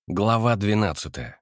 Глава 12.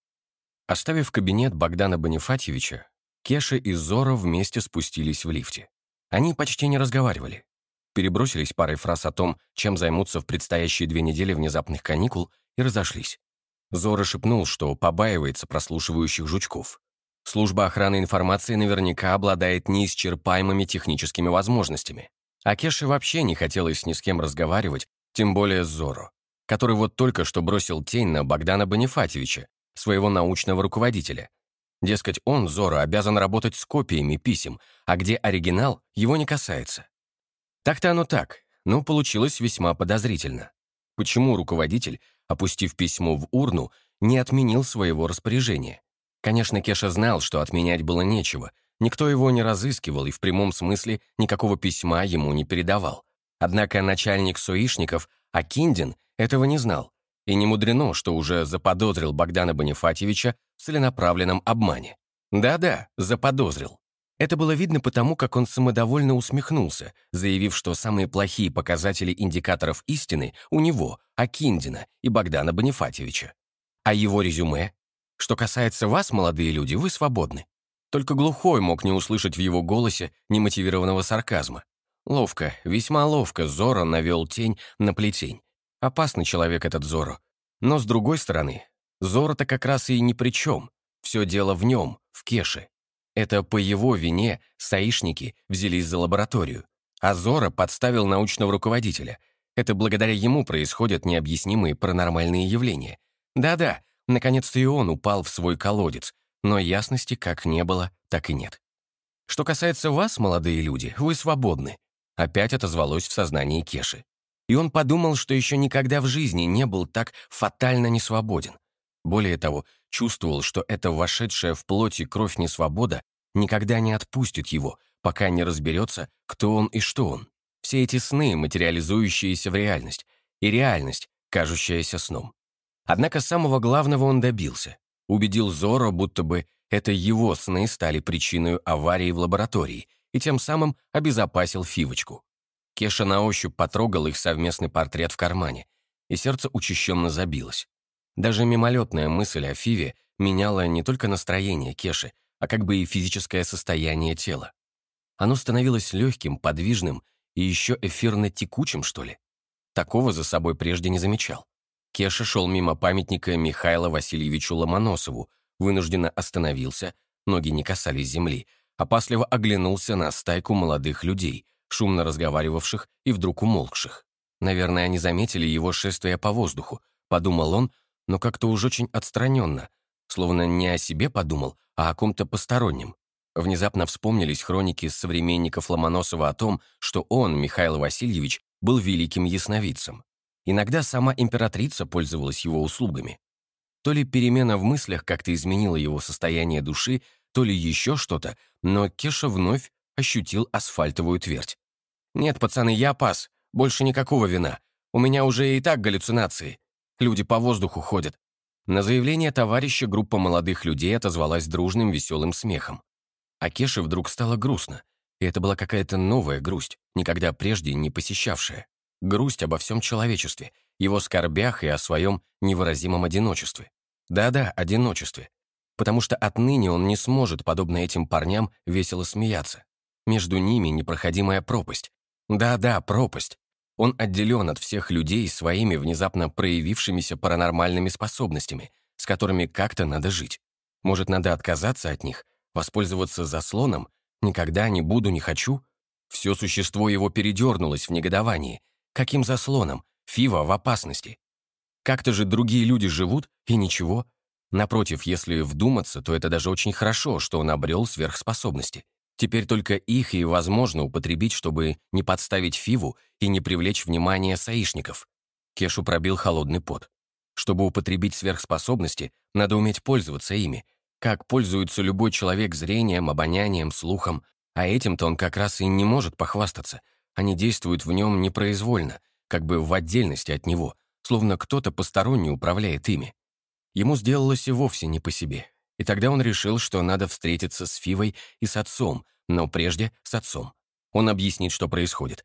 Оставив кабинет Богдана Бонифатьевича, Кеша и Зора вместе спустились в лифте. Они почти не разговаривали. Перебросились парой фраз о том, чем займутся в предстоящие 2 недели внезапных каникул, и разошлись. Зора шепнул, что побаивается прослушивающих жучков. Служба охраны информации наверняка обладает неисчерпаемыми техническими возможностями. А Кеше вообще не хотелось ни с кем разговаривать, тем более с Зоро, который вот только что бросил тень на Богдана Бонифатьевича, своего научного руководителя. Дескать, он, Зоро, обязан работать с копиями писем, а где оригинал, его не касается. Так-то оно так, но получилось весьма подозрительно. Почему руководитель, опустив письмо в урну, не отменил своего распоряжения? Конечно, Кеша знал, что отменять было нечего, никто его не разыскивал и в прямом смысле никакого письма ему не передавал. Однако начальник соишников Акиндин этого не знал, и не мудрено, что уже заподозрил Богдана Бонифатьевича в целенаправленном обмане. Да-да, заподозрил. Это было видно потому, как он самодовольно усмехнулся, заявив, что самые плохие показатели индикаторов истины у него, Акиндина и Богдана Бонифатьевича. А его резюме? Что касается вас, молодые люди, вы свободны. Только глухой мог не услышать в его голосе немотивированного сарказма. Ловко, весьма ловко Зоро навел тень на плетень. Опасный человек этот Зоро. Но с другой стороны, Зоро-то как раз и ни при чем. Все дело в нем, в Кеше. Это по его вине саишники взялись за лабораторию. А Зоро подставил научного руководителя. Это благодаря ему происходят необъяснимые паранормальные явления. Да-да, наконец-то и он упал в свой колодец, но ясности как не было, так и нет. Что касается вас, молодые люди, вы свободны. Опять отозвалось в сознании Кеши. И он подумал, что еще никогда в жизни не был так фатально несвободен. Более того, чувствовал, что эта вошедшая в плоть и кровь несвобода никогда не отпустит его, пока не разберется, кто он и что он. Все эти сны, материализующиеся в реальность, и реальность, кажущаяся сном. Однако самого главного он добился. Убедил Зоро, будто бы это его сны стали причиной аварии в лаборатории, и тем самым обезопасил Фивочку. Кеша на ощупь потрогал их совместный портрет в кармане, и сердце учащенно забилось. Даже мимолетная мысль о Фиве меняла не только настроение Кеши, а как бы и физическое состояние тела. Оно становилось легким, подвижным и еще эфирно-текучим, что ли. Такого за собой прежде не замечал. Кеша шел мимо памятника Михаилу Васильевичу Ломоносову, вынужденно остановился, ноги не касались земли, опасливо оглянулся на стайку молодых людей, шумно разговаривавших и вдруг умолкших. Наверное, они заметили его шествие по воздуху, подумал он, но как-то уж очень отстраненно, словно не о себе подумал, а о ком-то постороннем. Внезапно вспомнились хроники современников Ломоносова о том, что он, Михаил Васильевич, был великим ясновидцем. Иногда сама императрица пользовалась его услугами. То ли перемена в мыслях как-то изменила его состояние души, то ли еще что-то, но Кеша вновь ощутил асфальтовую твердь. «Нет, пацаны, я пас. Больше никакого вина. У меня уже и так галлюцинации. Люди по воздуху ходят». На заявление товарища группа молодых людей отозвалась дружным веселым смехом. А Кеше вдруг стало грустно, и это была какая-то новая грусть, никогда прежде не посещавшая. Грусть обо всем человечестве, его скорбях и о своем невыразимом одиночестве. Да-да, одиночестве. Потому что отныне он не сможет, подобно этим парням, весело смеяться. Между ними непроходимая пропасть. Да-да, пропасть. Он отделен от всех людей своими внезапно проявившимися паранормальными способностями, с которыми как-то надо жить. Может, надо отказаться от них, воспользоваться заслоном? Никогда не буду, не хочу? Все существо его передернулось в негодовании. Каким заслоном? Фива в опасности. Как-то же другие люди живут, и ничего. Напротив, если вдуматься, то это даже очень хорошо, что он обрел сверхспособности. Теперь только их и возможно употребить, чтобы не подставить Фиву и не привлечь внимание саишников. Кешу пробил холодный пот. Чтобы употребить сверхспособности, надо уметь пользоваться ими. Как пользуется любой человек зрением, обонянием, слухом. А этим-то он как раз и не может похвастаться. Они действуют в нем непроизвольно, как бы в отдельности от него, словно кто-то посторонний управляет ими. Ему сделалось и вовсе не по себе. И тогда он решил, что надо встретиться с Фивой и с отцом, но прежде с отцом. Он объяснит, что происходит.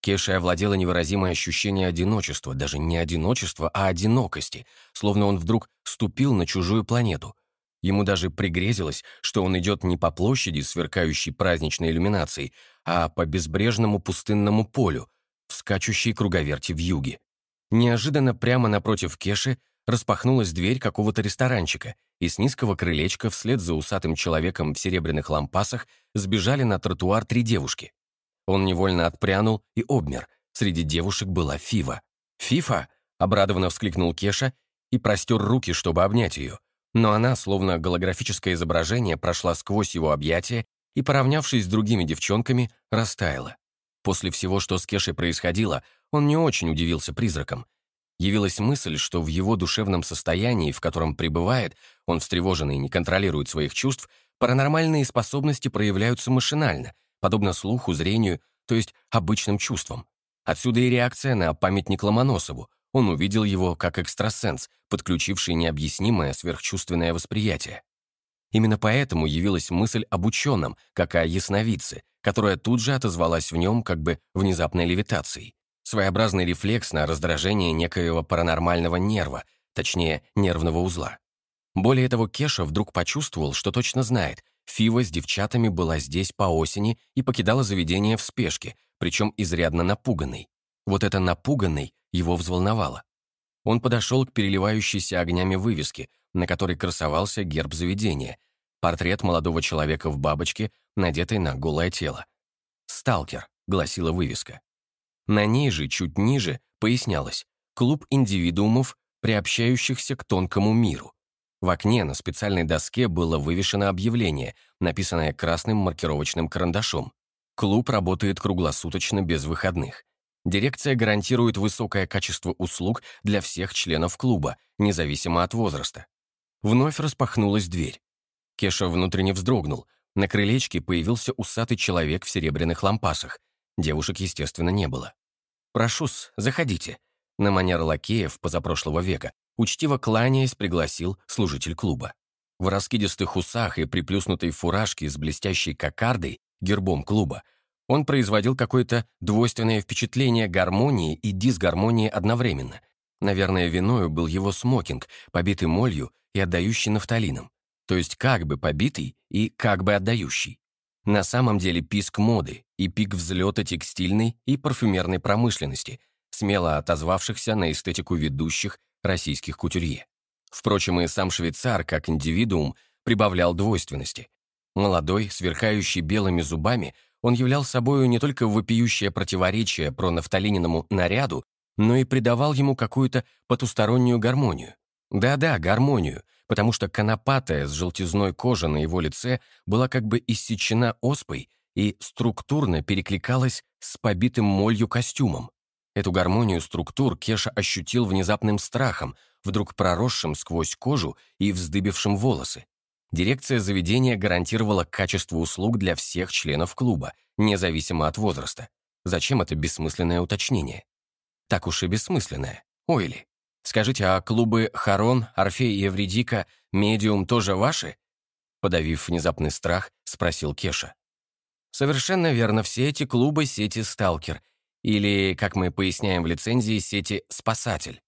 Кешей овладело невыразимое ощущение одиночества, даже не одиночества, а одинокости, словно он вдруг ступил на чужую планету. Ему даже пригрезилось, что он идет не по площади, сверкающей праздничной иллюминацией, а по безбрежному пустынному полю, в скачущей круговерти вьюги. Неожиданно прямо напротив Кеши распахнулась дверь какого-то ресторанчика, и с низкого крылечка вслед за усатым человеком в серебряных лампасах сбежали на тротуар 3 девушки. Он невольно отпрянул и обмер. Среди девушек была Фива. «Фифа!» — обрадованно вскликнул Кеша и простер руки, чтобы обнять ее. Но она, словно голографическое изображение, прошла сквозь его объятия и, поравнявшись с другими девчонками, растаяла. После всего, что с Кешей происходило, он не очень удивился призракам. Явилась мысль, что в его душевном состоянии, в котором пребывает, он встревоженный и не контролирует своих чувств, паранормальные способности проявляются машинально, подобно слуху, зрению, то есть обычным чувствам. Отсюда и реакция на памятник Ломоносову. Он увидел его как экстрасенс, подключивший необъяснимое сверхчувственное восприятие. Именно поэтому явилась мысль об ученом, как о ясновидце, которая тут же отозвалась в нем как бы внезапной левитацией. Своеобразный рефлекс на раздражение некоего паранормального нерва, точнее, нервного узла. Более того, Кеша вдруг почувствовал, что точно знает, Фива с девчатами была здесь по осени и покидала заведение в спешке, причем изрядно напуганный. Вот это напуганный его взволновало. Он подошел к переливающейся огнями вывеске, на которой красовался герб заведения, портрет молодого человека в бабочке, надетой на голое тело. «Сталкер», — гласила вывеска. На ней же, чуть ниже, пояснялось «Клуб индивидуумов, приобщающихся к тонкому миру». В окне на специальной доске было вывешено объявление, написанное красным маркировочным карандашом. Клуб работает круглосуточно без выходных. Дирекция гарантирует высокое качество услуг для всех членов клуба, независимо от возраста. Вновь распахнулась дверь. Кеша внутренне вздрогнул. На крылечке появился усатый человек в серебряных лампасах. Девушек, естественно, не было. «Прошу-с, заходите», — на манер лакеев позапрошлого века, учтиво кланяясь, пригласил служитель клуба. В раскидистых усах и приплюснутой фуражке с блестящей кокардой, гербом клуба, он производил какое-то двойственное впечатление гармонии и дисгармонии одновременно. Наверное, виною был его смокинг, побитый молью и отдающий нафталином, то есть как бы побитый и как бы отдающий. На самом деле писк моды и пик взлета текстильной и парфюмерной промышленности, смело отозвавшихся на эстетику ведущих российских кутюрье. Впрочем, и сам швейцар, как индивидуум, прибавлял двойственности. Молодой, сверкающий белыми зубами, он являл собою не только вопиющее противоречие пронафталининому наряду, но и придавал ему какую-то потустороннюю гармонию. Да-да, гармонию, потому что конопатая с желтизной кожа на его лице была как бы иссечена оспой и структурно перекликалась с побитым молью костюмом. Эту гармонию структур Кеша ощутил внезапным страхом, вдруг проросшим сквозь кожу и вздыбившим волосы. Дирекция заведения гарантировала качество услуг для всех членов клуба, независимо от возраста. Зачем это бессмысленное уточнение? Так уж и бессмысленное. Ой ли. Скажите, а клубы Харон, Орфей и Эвридика, Медиум тоже ваши? Подавив внезапный страх, спросил Кеша. Совершенно верно, все эти клубы сети «Сталкер», или, как мы поясняем в лицензии, сети «Спасатель».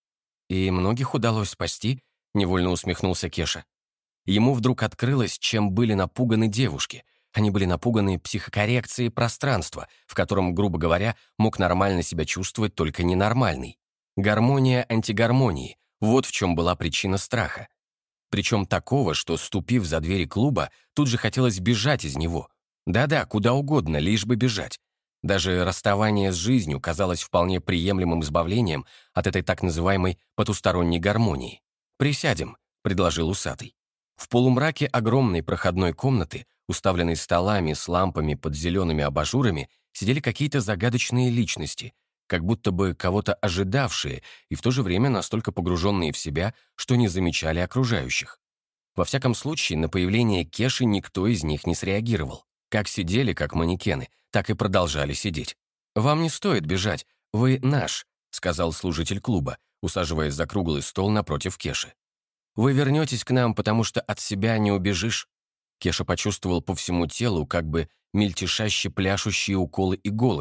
И многих удалось спасти, невольно усмехнулся Кеша. Ему вдруг открылось, чем были напуганы девушки. Они были напуганы психокоррекцией пространства, в котором, грубо говоря, мог нормально себя чувствовать только ненормальный. Гармония антигармонии — вот в чем была причина страха. Причем такого, что, ступив за двери клуба, тут же хотелось бежать из него. Да-да, куда угодно, лишь бы бежать. Даже расставание с жизнью казалось вполне приемлемым избавлением от этой так называемой потусторонней гармонии. «Присядем», — предложил усатый. В полумраке огромной проходной комнаты, уставленной столами с лампами под зелеными абажурами, сидели какие-то загадочные личности, как будто бы кого-то ожидавшие и в то же время настолько погруженные в себя, что не замечали окружающих. Во всяком случае, на появление Кеши никто из них не среагировал. Как сидели, как манекены, так и продолжали сидеть. «Вам не стоит бежать, вы наш», — сказал служитель клуба, усаживаясь за круглый стол напротив Кеши. «Вы вернетесь к нам, потому что от себя не убежишь». Кеша почувствовал по всему телу как бы мельтешаще пляшущие уколы иголочек,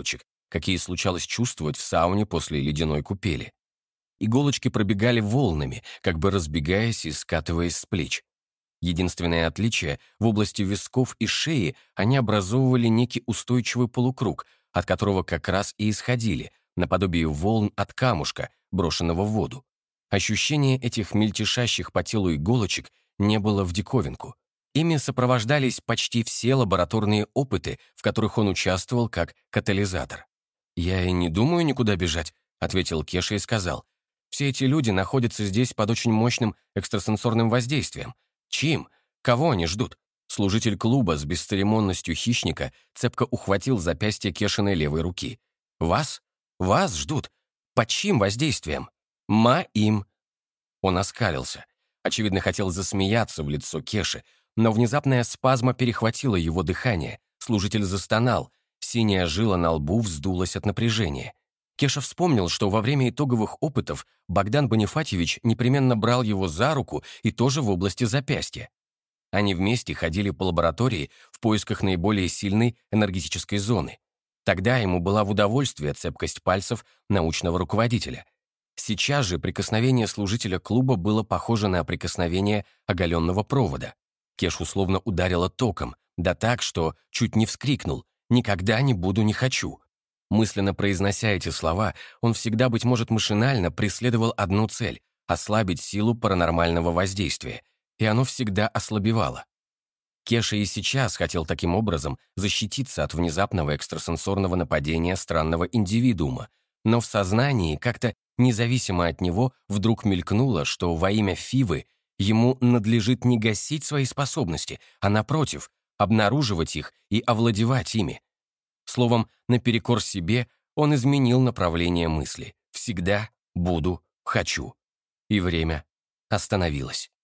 какие случалось чувствовать в сауне после ледяной купели. Иголочки пробегали волнами, как бы разбегаясь и скатываясь с плеч. Единственное отличие — в области висков и шеи они образовывали некий устойчивый полукруг, от которого как раз и исходили, наподобие волн от камушка, брошенного в воду. Ощущение этих мельтешащих по телу иголочек не было в диковинку. Ими сопровождались почти все лабораторные опыты, в которых он участвовал как катализатор. «Я и не думаю никуда бежать», — ответил Кеша и сказал. «Все эти люди находятся здесь под очень мощным экстрасенсорным воздействием. Чьим? Кого они ждут?» Служитель клуба с бесцеремонностью хищника цепко ухватил запястье Кешиной левой руки. «Вас? Вас ждут? Под чьим воздействием?» «Ма-им». Он оскалился. Очевидно, хотел засмеяться в лицо Кеши, но внезапная спазма перехватила его дыхание. Служитель застонал. Синяя жила на лбу вздулась от напряжения. Кеша вспомнил, что во время итоговых опытов Богдан Бонифатьевич непременно брал его за руку и тоже в области запястья. Они вместе ходили по лаборатории в поисках наиболее сильной энергетической зоны. Тогда ему была в удовольствие цепкость пальцев научного руководителя. Сейчас же прикосновение служителя клуба было похоже на прикосновение оголенного провода. Кешу словно ударило током, да так, что чуть не вскрикнул: «Никогда не буду, не хочу». Мысленно произнося эти слова, он всегда, быть может, машинально преследовал одну цель — ослабить силу паранормального воздействия, и оно всегда ослабевало. Кеша и сейчас хотел таким образом защититься от внезапного экстрасенсорного нападения странного индивидуума, но в сознании как-то независимо от него вдруг мелькнуло, что во имя Фивы ему надлежит не гасить свои способности, а, напротив, обнаруживать их и овладевать ими. Словом, наперекор себе он изменил направление мысли. «Всегда буду, хочу». И время остановилось.